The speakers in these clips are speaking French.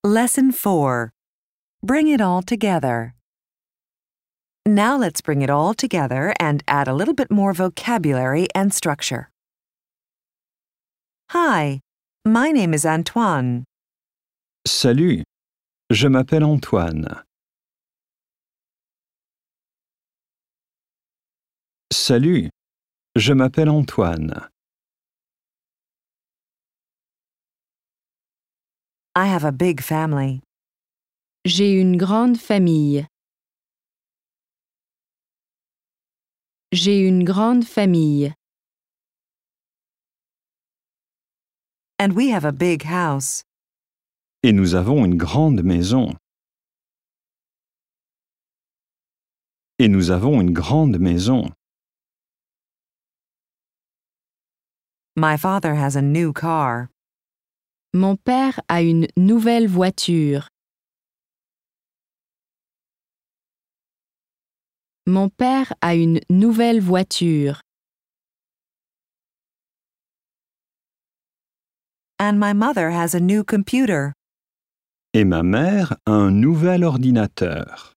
Lesson 4. Bring it all together. Now let's bring it all together and add a little bit more vocabulary and structure. Hi, my name is Antoine. Salut, je m'appelle Antoine. Salut, je m'appelle Antoine. I have a big family. J'ai une grande famille. J'ai une grande famille. And we have a big house. Et nous avons une grande maison. Et nous avons une grande maison. My father has a new car. Mon père a une nouvelle voiture. Mon père a une nouvelle voiture. And my mother has a new computer. Et ma mère a un nouvel ordinateur.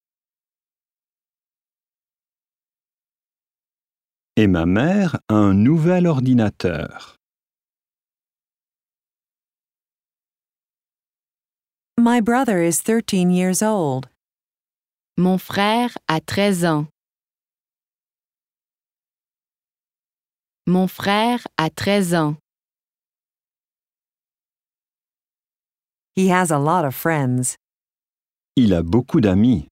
Et ma mère a un nouvel ordinateur. My brother is 13 years old. Mon frère a 13 ans. Mon frère a 13 ans. He has a lot of friends. Il a beaucoup d'amis.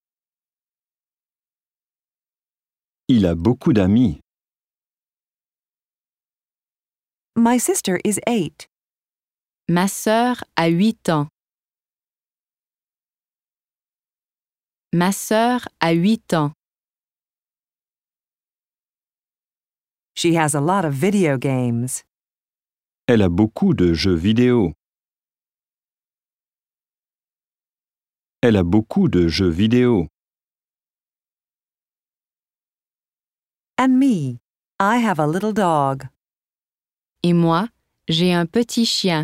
Il a beaucoup d'amis. My sister is 8. Ma sœur a 8 ans. Ma sœur a 8 ans. She has a lot of video games. Elle a beaucoup de jeux vidéo. Elle a beaucoup de jeux vidéo. And me, I have a little dog. Et moi, j'ai un petit chien.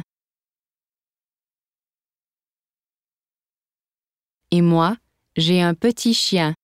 Et moi, j'ai un petit chien.